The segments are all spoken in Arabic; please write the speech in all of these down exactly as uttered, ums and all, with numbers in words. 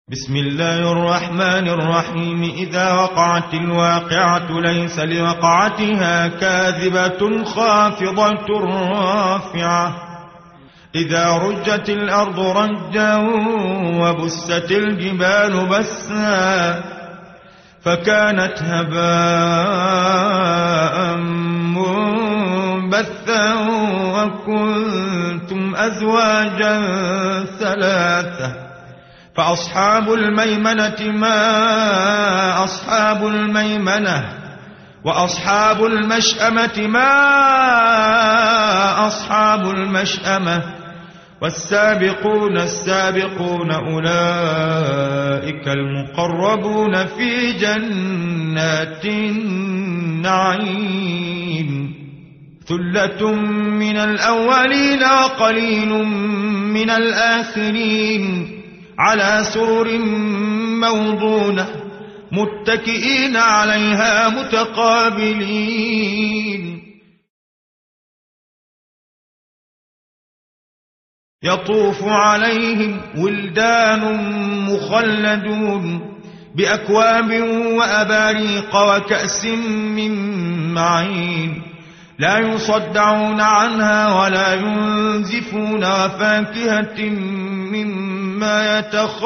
بسم الله الرحمن الرحيم. إذا وقعت الواقعة ليس لوقعتها كاذبة خافضة رافعة. إذا رجت الأرض رجا وبست الجبال بسا فكانت هباء منبثا وكنتم أزواجا ثلاثة. فأصحاب الميمنة ما أصحاب الميمنة وأصحاب المشأمة ما أصحاب المشأمة والسابقون السابقون أولئك المقربون في جنات النعيم. ثلة من الأولين وقليل من الآخرين على سرر موضونة متكئين عليها متقابلين. يطوف عليهم ولدان مخلدون بأكواب وأباريق وكأس من معين لا يصدعون عنها ولا ينزفون وفاكهة مما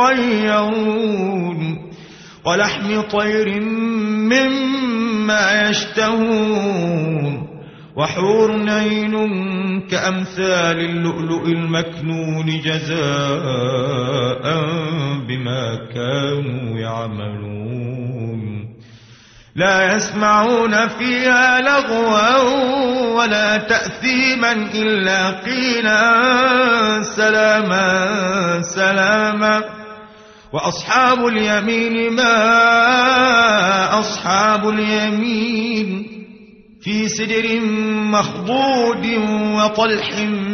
يتخيرون ولحم طير مما يشتهون وحور عين كأمثال اللؤلؤ المكنون جزاء بما كانوا يعملون. لا يسمعون فيها لغوا ولا تأثيما إلا قيلا سلاما سلاما. وأصحاب اليمين ما أصحاب اليمين في سدر مخضود وطلح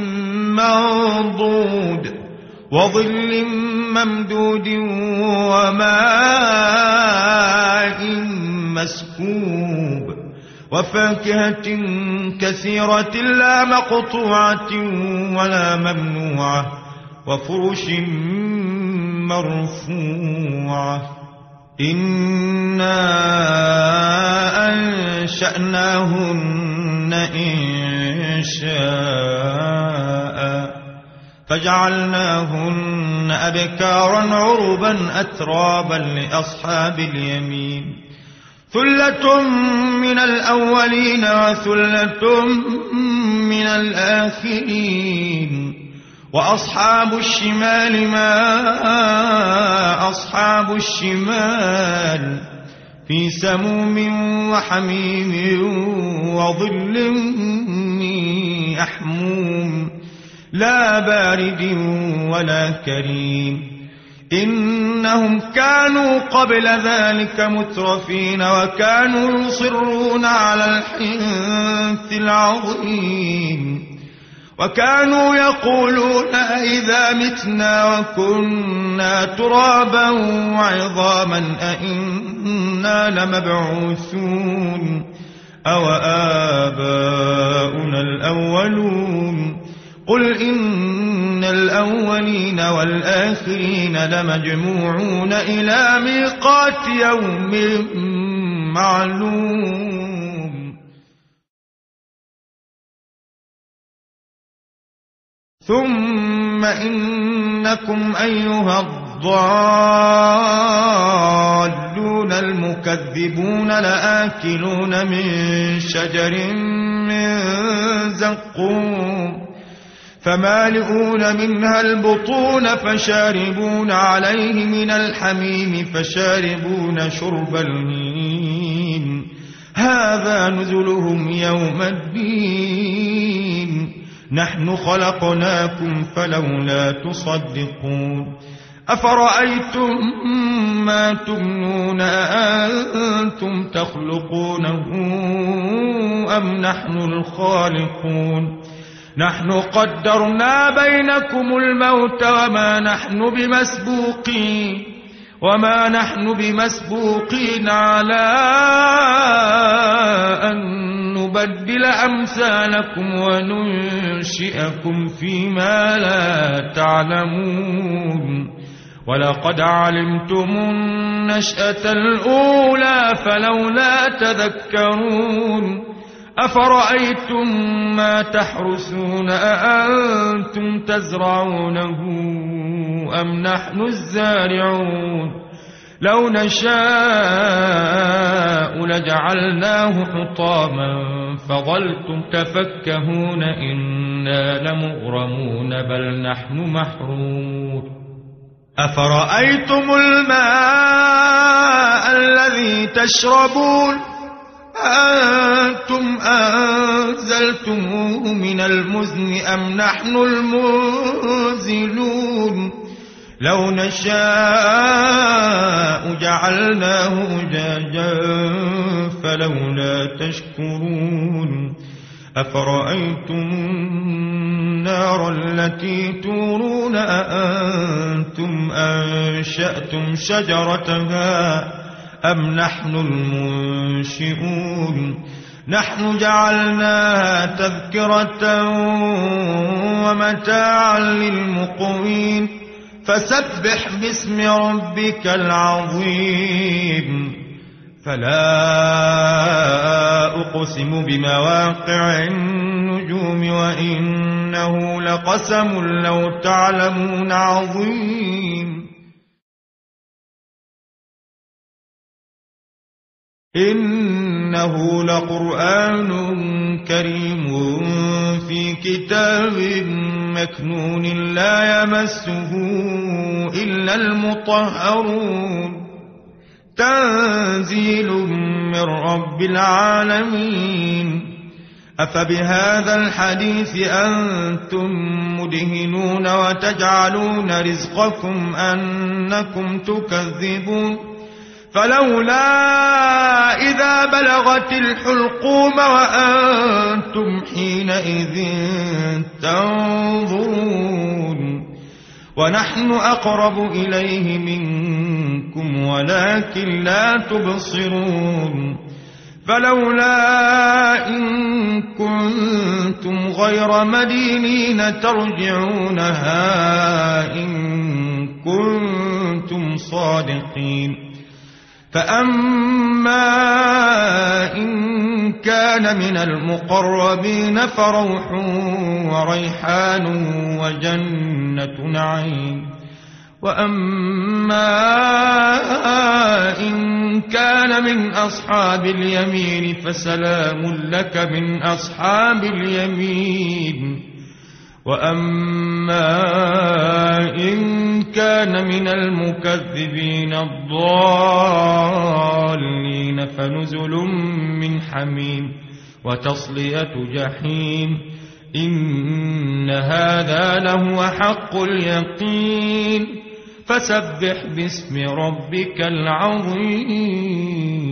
منضود وظل ممدود وماء مسكوب وفاكهة كثيرة لا مقطوعة ولا ممنوعة وفرش مرفوعة. إنا أنشأناهن إنشاء فجعلناهن أبكارا عربا أترابا لأصحاب اليمين. ثلة من الأولين وثلة من الآخرين. وأصحاب الشمال ما أصحاب الشمال في سموم وحميم وظل يحموم لا بارد ولا كريم. إنهم كانوا قبل ذلك مترفين وكانوا يصرون على الحنث العظيم وكانوا يقولون إذا متنا وكنا ترابا وعظاما أئنا لمبعوثون أو آباؤنا الأولون. قل إن الأولين والآخرين لمجموعون إلى ميقات يوم معلوم. ثم إنكم أيها الضالون المكذبون لآكلون من شجر من زقوم فمالئون منها البطون فشاربون عليه من الحميم فشاربون شرب الهيم. هذا نزلهم يوم الدين. نحن خلقناكم فلولا تصدقون. أفرأيتم ما تمنون أأنتم تخلقونه أم نحن الخالقون؟ نحن قدرنا بينكم الموت وما نحن بمسبوقين وما نحن بمسبوقين على أن نبدل أمثالكم وننشئكم فيما لا تعلمون ولقد علمتم النشأة الأولى فلولا تذكرون أفرأيتم ما تحرثون أأنتم تزرعونه أم نحن الزارعون لو نشاء لجعلناه حطاما فظلتم تفكهون إنا لمغرمون بل نحن محرومون أفرأيتم الماء الذي تشربون أأنتم أنزلتموه من المزن أم نحن المنزلون لو نشاء جعلناه أجاجا فلولا تشكرون أفرأيتم النار التي تورون أأنتم أنشأتم شجرتها أم نحن المنشئون نحن جعلناها تذكرة ومتاعا للمقوين فسبح باسم ربك العظيم فلا أقسم بمواقع النجوم وإنه لقسم لو تعلمون عظيم إنه لقرآن كريم في كتاب مكنون لا يمسه إلا المطهرون تنزيل من رب العالمين أفبهذا الحديث أنتم مدهنون وتجعلون رزقكم أنكم تكذبون فلولا إذا بلغت الحلقوم وأنتم حينئذ تنظرون ونحن أقرب إليه منكم ولكن لا تبصرون فلولا إن كنتم غير مدينين ترجعونها إن كنتم صادقين فأما إن كان من المقربين فروح وريحان وجنة نعيم وأما إن كان من أصحاب اليمين فسلام لك من أصحاب اليمين وأما إن كان من المكذبين الضالين فنزل من حميم وتصلية جحيم إن هذا لهو حق اليقين فسبح باسم ربك العظيم